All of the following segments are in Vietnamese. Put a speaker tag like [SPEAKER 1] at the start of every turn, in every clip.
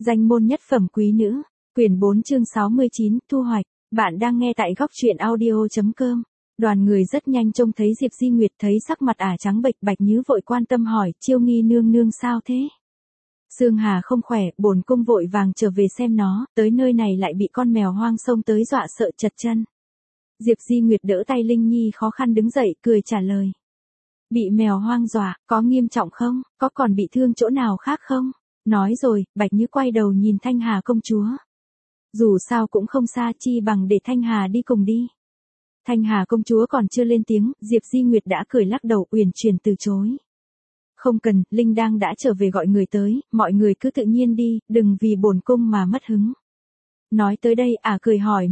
[SPEAKER 1] Danh môn nhất phẩm quý nữ, quyển 4 chương 69, thu hoạch. Bạn đang nghe tại góc truyện audio.com. Đoàn người rất nhanh trông thấy Diệp Di Nguyệt, thấy sắc mặt ả trắng bệch, Bạch Nhứ vội quan tâm hỏi, Chiêu Nghi nương nương sao thế? Dương Hà không khỏe, bổn cung vội vàng trở về xem nó, tới nơi này lại bị con mèo hoang xông tới dọa sợ chật chân. Diệp Di Nguyệt đỡ tay Linh Nhi khó khăn đứng dậy, cười trả lời. Bị mèo hoang dọa, có nghiêm trọng không, có còn bị thương chỗ nào khác không? Nói rồi, Bạch Nhứ quay đầu nhìn Thanh Hà công chúa. Dù sao cũng không xa, chi bằng để Thanh Hà đi cùng đi. Thanh Hà công chúa còn chưa lên tiếng, Diệp Di Nguyệt đã cười lắc đầu uyển chuyển từ chối. Không cần, Linh đang đã trở về gọi người tới, mọi người cứ tự nhiên đi, đừng vì bổn cung mà mất hứng. Nói tới đây cười hỏi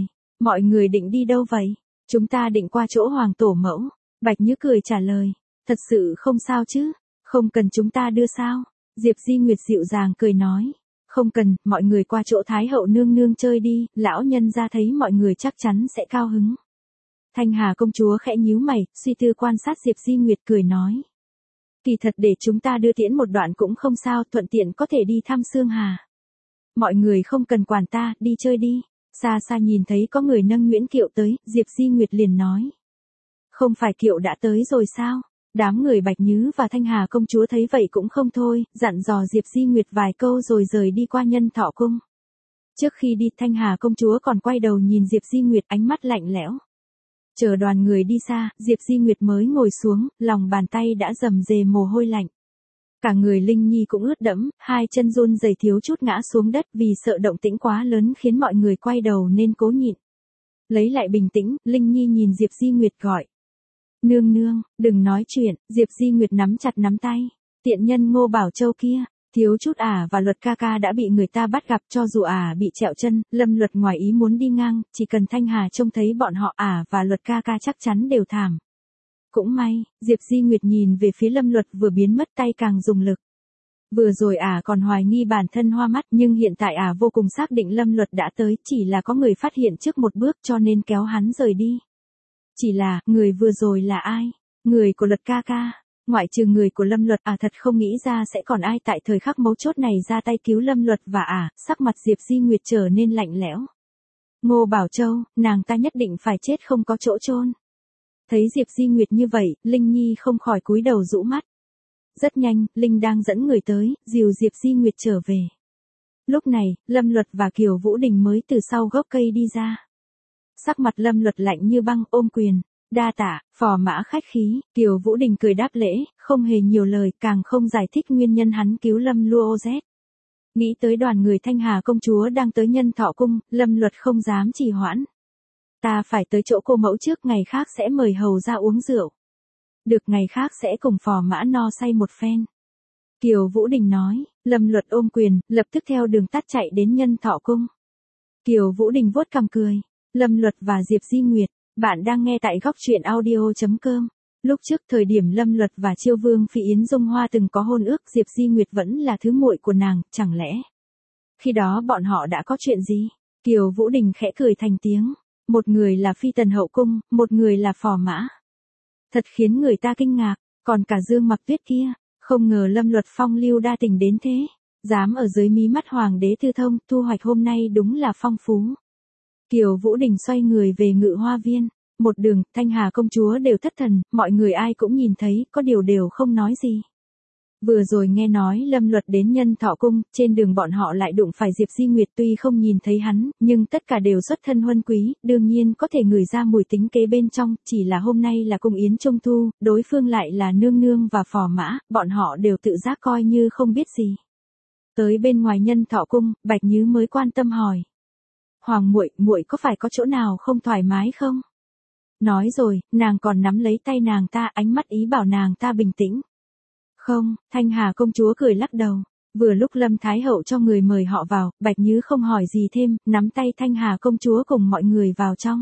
[SPEAKER 1] mọi người định đi đâu vậy? Chúng ta định qua chỗ hoàng tổ mẫu. Bạch Nhứ cười trả lời, thật sự không sao chứ, không cần chúng ta đưa sao? Diệp Di Nguyệt dịu dàng cười nói, không cần, mọi người qua chỗ Thái hậu nương nương chơi đi, lão nhân ra thấy mọi người chắc chắn sẽ cao hứng. Thanh Hà công chúa khẽ nhíu mày, suy tư quan sát Diệp Di Nguyệt cười nói. Kỳ thật để chúng ta đưa tiễn một đoạn cũng không sao, thuận tiện có thể đi thăm Sương Hà. Mọi người không cần quản ta, đi chơi đi. Xa xa nhìn thấy có người nâng Nguyễn Kiệu tới, Diệp Di Nguyệt liền nói. Không phải Kiệu đã tới rồi sao? Đám người Bạch Nhứ và Thanh Hà công chúa thấy vậy cũng không thôi, dặn dò Diệp Di Nguyệt vài câu rồi rời đi qua Nhân Thọ cung. Trước khi đi, Thanh Hà công chúa còn quay đầu nhìn Diệp Di Nguyệt ánh mắt lạnh lẽo. Chờ đoàn người đi xa, Diệp Di Nguyệt mới ngồi xuống, lòng bàn tay đã rầm rề mồ hôi lạnh. Cả người Linh Nhi cũng ướt đẫm, hai chân run rẩy thiếu chút ngã xuống đất vì sợ động tĩnh quá lớn khiến mọi người quay đầu nên cố nhịn. Lấy lại bình tĩnh, Linh Nhi nhìn Diệp Di Nguyệt gọi. Nương nương, đừng nói chuyện, Diệp Di Nguyệt nắm chặt nắm tay. Tiện nhân Ngô Bảo Châu kia, thiếu chút và Luật ca ca đã bị người ta bắt gặp, cho dù bị trẹo chân, Lâm Luật ngoài ý muốn đi ngang, chỉ cần Thanh Hà trông thấy bọn họ và Luật ca ca chắc chắn đều thảm. Cũng may, Diệp Di Nguyệt nhìn về phía Lâm Luật vừa biến mất tay càng dùng lực. Vừa rồi còn hoài nghi bản thân hoa mắt, nhưng hiện tại vô cùng xác định Lâm Luật đã tới, chỉ là có người phát hiện trước một bước cho nên kéo hắn rời đi. Chỉ là, người vừa rồi là ai? Người của Luật ca ca. Ngoại trừ người của Lâm Luật, thật không nghĩ ra sẽ còn ai tại thời khắc mấu chốt này ra tay cứu Lâm Luật và sắc mặt Diệp Di Nguyệt trở nên lạnh lẽo. Ngô Bảo Châu, nàng ta nhất định phải chết không có chỗ chôn. Thấy Diệp Di Nguyệt như vậy, Linh Nhi không khỏi cúi đầu rũ mắt. Rất nhanh, Linh đang dẫn người tới, dìu Diệp Di Nguyệt trở về. Lúc này, Lâm Luật và Kiều Vũ Đình mới từ sau gốc cây đi ra. Sắc mặt Lâm Luật lạnh như băng, ôm quyền. Đa tạ, phò mã khách khí, Kiều Vũ Đình cười đáp lễ, không hề nhiều lời, càng không giải thích nguyên nhân hắn cứu Lâm Luo Z. Nghĩ tới đoàn người Thanh Hà công chúa đang tới Nhân Thọ cung, Lâm Luật không dám trì hoãn. Ta phải tới chỗ cô mẫu trước, ngày khác sẽ mời hầu ra uống rượu. Được, ngày khác sẽ cùng phò mã no say một phen. Kiều Vũ Đình nói, Lâm Luật ôm quyền, lập tức theo đường tắt chạy đến Nhân Thọ cung. Kiều Vũ Đình vuốt cằm cười, Lâm Luật và Diệp Di Nguyệt. Bạn đang nghe tại góc truyện audio.com. Lúc trước thời điểm Lâm Luật và Chiêu Vương Phi Yến Dung Hoa từng có hôn ước, Diệp Di Nguyệt vẫn là thứ muội của nàng, chẳng lẽ khi đó bọn họ đã có chuyện gì? Kiều Vũ Đình khẽ cười thành tiếng. Một người là Phi Tần hậu cung, một người là phò mã. Thật khiến người ta kinh ngạc, còn cả Dương Mặc Tuyết kia, không ngờ Lâm Luật phong lưu đa tình đến thế. Dám ở dưới mí mắt hoàng đế tư thông, thu hoạch hôm nay đúng là phong phú. Kiều Vũ Đình xoay người về Ngự Hoa viên. Một đường, Thanh Hà công chúa đều thất thần, mọi người ai cũng nhìn thấy, có điều đều không nói gì. Vừa rồi nghe nói Lâm Luật đến Nhân Thọ cung, trên đường bọn họ lại đụng phải Diệp Di Nguyệt, tuy không nhìn thấy hắn, nhưng tất cả đều xuất thân huân quý, đương nhiên có thể ngửi ra mùi tính kế bên trong, chỉ là hôm nay là cung yến trung thu, đối phương lại là nương nương và phò mã, bọn họ đều tự giác coi như không biết gì. Tới bên ngoài Nhân Thọ cung, Bạch Nhứ mới quan tâm hỏi. Hoàng muội có phải có chỗ nào không thoải mái không? Nói rồi, nàng còn nắm lấy tay nàng ta, ánh mắt ý bảo nàng ta bình tĩnh. Không, Thanh Hà công chúa cười lắc đầu. Vừa lúc Lâm Thái hậu cho người mời họ vào, Bạch Nhứ không hỏi gì thêm, nắm tay Thanh Hà công chúa cùng mọi người vào trong.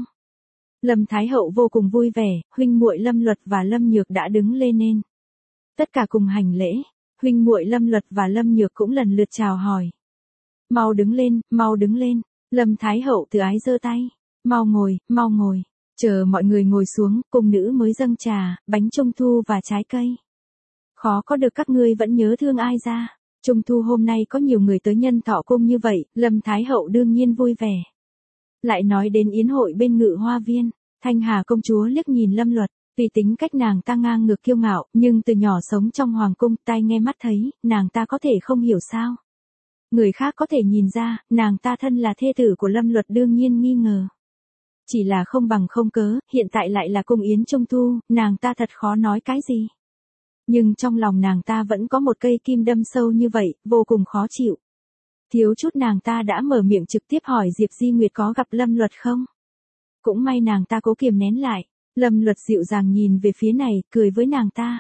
[SPEAKER 1] Lâm Thái hậu vô cùng vui vẻ, huynh muội Lâm Luật và Lâm Nhược đã đứng lên nên. Tất cả cùng hành lễ, huynh muội Lâm Luật và Lâm Nhược cũng lần lượt chào hỏi. Mau đứng lên, mau đứng lên. Lâm Thái hậu từ ái giơ tay. Mau ngồi, mau ngồi. Chờ mọi người ngồi xuống, cung nữ mới dâng trà, bánh trung thu và trái cây. Khó có được các ngươi vẫn nhớ thương ai ra. Trung thu hôm nay có nhiều người tới Nhân Thọ Cung như vậy, Lâm Thái Hậu đương nhiên vui vẻ. Lại nói đến yến hội bên Ngự Hoa Viên, Thanh Hà công chúa liếc nhìn Lâm Luật, vì tính cách nàng ta ngang ngược kiêu ngạo, nhưng từ nhỏ sống trong hoàng cung, tai nghe mắt thấy, nàng ta có thể không hiểu sao. Người khác có thể nhìn ra, nàng ta thân là thê tử của Lâm Luật đương nhiên nghi ngờ. Chỉ là không bằng không cớ, hiện tại lại là cung yến Trung thu, nàng ta thật khó nói cái gì. Nhưng trong lòng nàng ta vẫn có một cây kim đâm sâu như vậy, vô cùng khó chịu. Thiếu chút nàng ta đã mở miệng trực tiếp hỏi Diệp Di Nguyệt có gặp Lâm Luật không? Cũng may nàng ta cố kiềm nén lại, Lâm Luật dịu dàng nhìn về phía này, cười với nàng ta.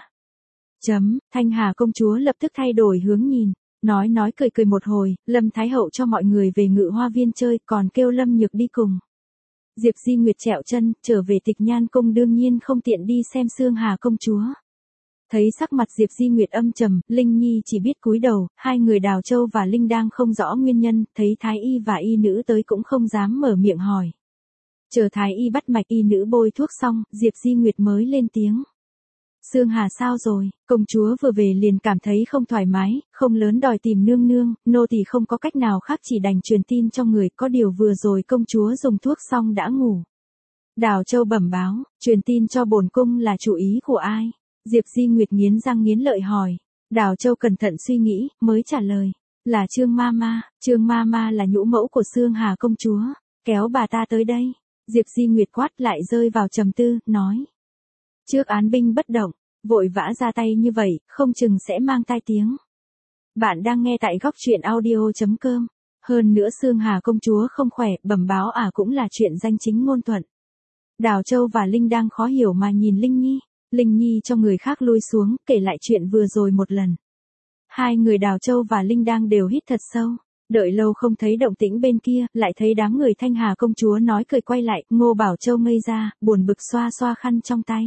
[SPEAKER 1] Thanh Hà công chúa lập tức thay đổi hướng nhìn, nói cười một hồi, Lâm Thái Hậu cho mọi người về Ngự Hoa Viên chơi, còn kêu Lâm Nhược đi cùng. Diệp Di Nguyệt trẹo chân, trở về Tịch Nhan Cung đương nhiên không tiện đi xem Xương Hà công chúa. Thấy sắc mặt Diệp Di Nguyệt âm trầm, Linh Nhi chỉ biết cúi đầu, hai người Đào Châu và Linh đang không rõ nguyên nhân, thấy Thái Y và Y nữ tới cũng không dám mở miệng hỏi. Chờ Thái Y bắt mạch Y nữ bôi thuốc xong, Diệp Di Nguyệt mới lên tiếng. Xương Hà sao rồi, công chúa vừa về liền cảm thấy không thoải mái, không lớn đòi tìm nương nương, nô tỳ không có cách nào khác chỉ đành truyền tin cho người, có điều vừa rồi công chúa dùng thuốc xong đã ngủ. Đào Châu bẩm báo, truyền tin cho bổn cung là chủ ý của ai? Diệp Di Nguyệt nghiến răng nghiến lợi hỏi. Đào Châu cẩn thận suy nghĩ, mới trả lời. Là Trương Mama là nhũ mẫu của Xương Hà công chúa. Kéo bà ta tới đây. Diệp Di Nguyệt quát lại rơi vào trầm tư, nói. Trước án binh bất động, vội vã ra tay như vậy, không chừng sẽ mang tai tiếng. Bạn đang nghe tại góc truyện audio.com. Hơn nữa Xương Hà công chúa không khỏe, bẩm báo cũng là chuyện danh chính ngôn thuận. Đào Châu và Linh đang khó hiểu mà nhìn Linh Nhi. Linh Nhi cho người khác lui xuống, kể lại chuyện vừa rồi một lần. Hai người Đào Châu và Linh đang đều hít thật sâu. Đợi lâu không thấy động tĩnh bên kia, lại thấy đám người Thanh Hà công chúa nói cười quay lại, Ngô Bảo Châu ngây ra, buồn bực xoa xoa khăn trong tay.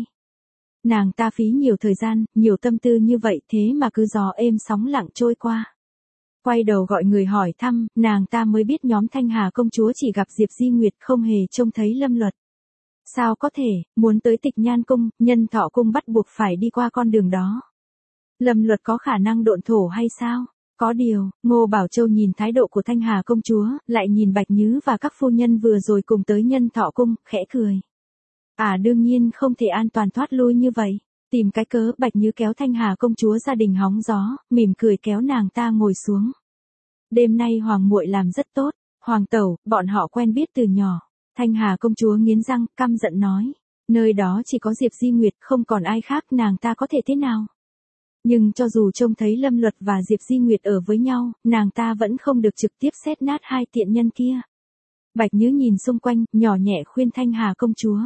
[SPEAKER 1] Nàng ta phí nhiều thời gian, nhiều tâm tư như vậy thế mà cứ gió êm sóng lặng trôi qua. Quay đầu gọi người hỏi thăm, nàng ta mới biết nhóm Thanh Hà công chúa chỉ gặp Diệp Di Nguyệt không hề trông thấy Lâm Luật. Sao có thể, muốn tới Tịch Nhan Cung, Nhân Thọ Cung bắt buộc phải đi qua con đường đó. Lâm Luật có khả năng độn thổ hay sao? Có điều, Ngô Bảo Châu nhìn thái độ của Thanh Hà công chúa, lại nhìn Bạch Nhứ và các phu nhân vừa rồi cùng tới Nhân Thọ Cung, khẽ cười. Đương nhiên không thể an toàn thoát lui như vậy. Tìm cái cớ, Bạch Nhứ kéo Thanh Hà công chúa gia đình hóng gió, mỉm cười kéo nàng ta ngồi xuống. Đêm nay hoàng muội làm rất tốt, hoàng tẩu, bọn họ quen biết từ nhỏ. Thanh Hà công chúa nghiến răng, căm giận nói. Nơi đó chỉ có Diệp Di Nguyệt, không còn ai khác, nàng ta có thể thế nào? Nhưng cho dù trông thấy Lâm Luật và Diệp Di Nguyệt ở với nhau, nàng ta vẫn không được trực tiếp xét nát hai tiện nhân kia. Bạch Nhứ nhìn xung quanh, nhỏ nhẹ khuyên Thanh Hà công chúa.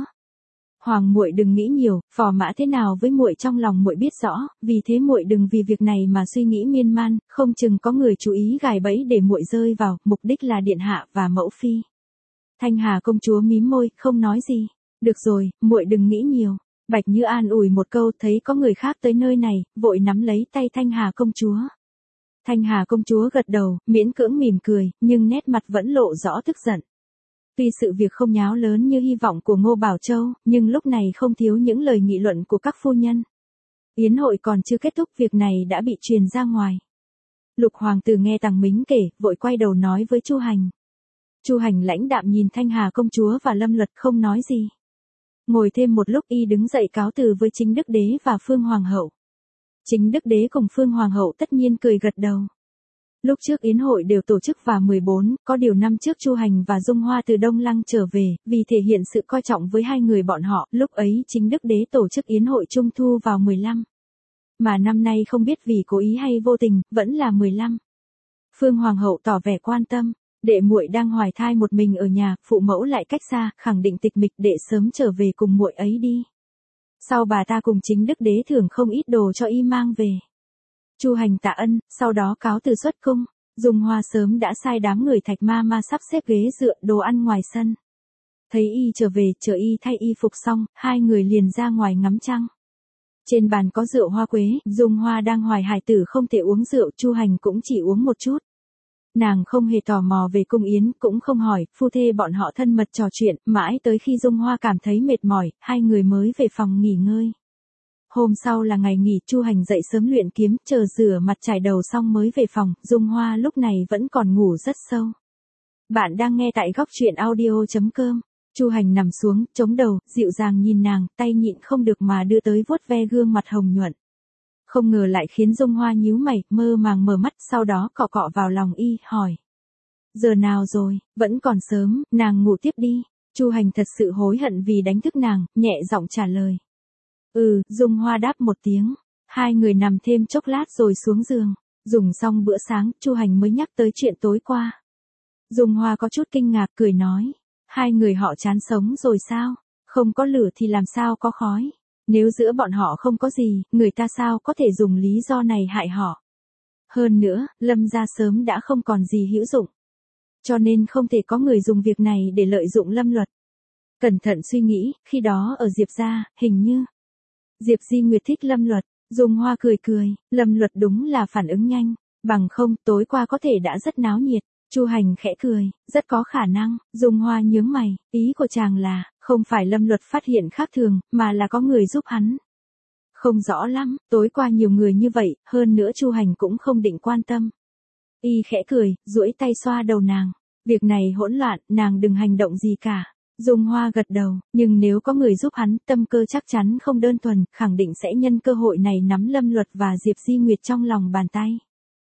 [SPEAKER 1] Hoàng muội đừng nghĩ nhiều, phò mã thế nào với muội trong lòng muội biết rõ, vì thế muội đừng vì việc này mà suy nghĩ miên man, không chừng có người chú ý gài bẫy để muội rơi vào, mục đích là điện hạ và mẫu phi. Thanh Hà công chúa mím môi, không nói gì. Được rồi, muội đừng nghĩ nhiều. Bạch Như an ủi một câu, thấy có người khác tới nơi này, vội nắm lấy tay Thanh Hà công chúa. Thanh Hà công chúa gật đầu, miễn cưỡng mỉm cười, nhưng nét mặt vẫn lộ rõ tức giận. Tuy sự việc không nháo lớn như hy vọng của Ngô Bảo Châu, nhưng lúc này không thiếu những lời nghị luận của các phu nhân. Yến hội còn chưa kết thúc, việc này đã bị truyền ra ngoài. Lục hoàng tử nghe Tằng Mính kể, vội quay đầu nói với Chu Hành. Chu Hành lãnh đạm nhìn Thanh Hà công chúa và Lâm Luật không nói gì. Ngồi thêm một lúc y đứng dậy cáo từ với Chính Đức Đế và Phương Hoàng hậu. Chính Đức Đế cùng Phương Hoàng hậu tất nhiên cười gật đầu. Lúc trước yến hội đều tổ chức vào 14, có điều năm trước Chu Hành và Dung Hoa từ Đông Lăng trở về, vì thể hiện sự coi trọng với hai người bọn họ, lúc ấy Chính Đức Đế tổ chức yến hội Trung Thu vào 15. Mà năm nay không biết vì cố ý hay vô tình, vẫn là 15. Phương Hoàng hậu tỏ vẻ quan tâm. Đệ muội đang hoài thai một mình ở nhà, phụ mẫu lại cách xa, khẳng định tịch mịch, đệ sớm trở về cùng muội ấy đi. Sau bà ta cùng Chính Đức Đế thưởng không ít đồ cho y mang về. Chu Hành tạ ân, sau đó cáo từ xuất cung. Dung Hoa sớm đã sai đám người Thạch Ma sắp xếp ghế dựa, đồ ăn ngoài sân. Thấy y trở về, chờ y thay y phục xong, hai người liền ra ngoài ngắm trăng. Trên bàn có rượu hoa quế, Dung Hoa đang hoài hài tử không thể uống rượu, Chu Hành cũng chỉ uống một chút. Nàng không hề tò mò về cung yến, cũng không hỏi, phu thê bọn họ thân mật trò chuyện, mãi tới khi Dung Hoa cảm thấy mệt mỏi, hai người mới về phòng nghỉ ngơi. Hôm sau là ngày nghỉ, Chu Hành dậy sớm luyện kiếm, chờ rửa mặt chải đầu xong mới về phòng, Dung Hoa lúc này vẫn còn ngủ rất sâu. Bạn đang nghe tại góc truyện audio.com. Chu Hành nằm xuống, chống đầu, dịu dàng nhìn nàng, tay nhịn không được mà đưa tới vuốt ve gương mặt hồng nhuận. Không ngờ lại khiến Dung Hoa nhíu mày, mơ màng mở mắt, sau đó cọ cọ vào lòng y, hỏi. Giờ nào rồi, vẫn còn sớm, nàng ngủ tiếp đi. Chu Hành thật sự hối hận vì đánh thức nàng, nhẹ giọng trả lời. Dung Hoa đáp một tiếng. Hai người nằm thêm chốc lát rồi xuống giường. Dùng xong bữa sáng, Chu Hành mới nhắc tới chuyện tối qua. Dung Hoa có chút kinh ngạc, cười nói. Hai người họ chán sống rồi sao? Không có lửa thì làm sao có khói? Nếu giữa bọn họ không có gì, người ta sao có thể dùng lý do này hại họ? Hơn nữa, Lâm gia sớm đã không còn gì hữu dụng. Cho nên không thể có người dùng việc này để lợi dụng Lâm Luật. Cẩn thận suy nghĩ, khi đó ở Diệp gia, hình như Diệp Di Nguyệt thích Lâm Luật. Dung Hoa cười cười, Lâm Luật đúng là phản ứng nhanh. Bằng không, tối qua có thể đã rất náo nhiệt. Chu Hành khẽ cười, rất có khả năng. Dung Hoa nhướng mày, ý của chàng là, không phải Lâm Luật phát hiện khác thường, mà là có người giúp hắn. Không rõ lắm, tối qua nhiều người như vậy, hơn nữa Chu Hành cũng không định quan tâm. Y khẽ cười, duỗi tay xoa đầu nàng. Việc này hỗn loạn, nàng đừng hành động gì cả. Dung Hoa gật đầu, nhưng nếu có người giúp hắn, tâm cơ chắc chắn không đơn thuần, khẳng định sẽ nhân cơ hội này nắm Lâm Luật và Diệp Di Nguyệt trong lòng bàn tay.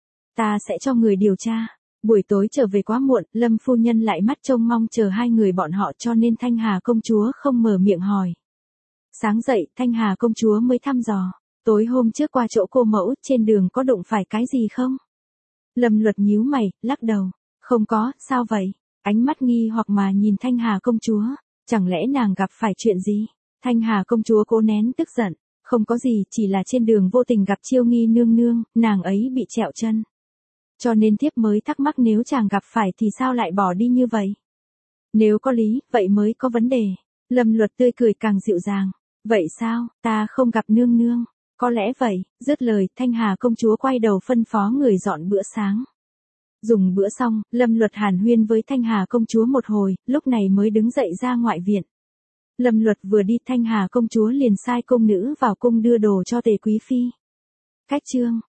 [SPEAKER 1] Ta sẽ cho người điều tra. Buổi tối trở về quá muộn, Lâm phu nhân lại mắt trông mong chờ hai người bọn họ, cho nên Thanh Hà công chúa không mở miệng hỏi. Sáng dậy, Thanh Hà công chúa mới thăm dò. Tối hôm trước qua chỗ cô mẫu, trên đường có đụng phải cái gì không? Lâm Luật nhíu mày, lắc đầu. Không có, sao vậy? Ánh mắt nghi hoặc mà nhìn Thanh Hà công chúa. Chẳng lẽ nàng gặp phải chuyện gì? Thanh Hà công chúa cố nén tức giận. Không có gì, chỉ là trên đường vô tình gặp Chiêu Nghi nương nương, nàng ấy bị trẹo chân. Cho nên thiếp mới thắc mắc nếu chàng gặp phải thì sao lại bỏ đi như vậy? Nếu có lý, vậy mới có vấn đề. Lâm Luật tươi cười càng dịu dàng. Vậy sao, ta không gặp nương nương? Có lẽ vậy, dứt lời, Thanh Hà công chúa quay đầu phân phó người dọn bữa sáng. Dùng bữa xong, Lâm Luật hàn huyên với Thanh Hà công chúa một hồi, lúc này mới đứng dậy ra ngoại viện. Lâm Luật vừa đi, Thanh Hà công chúa liền sai cung nữ vào cung đưa đồ cho Tề quý phi. Cách chương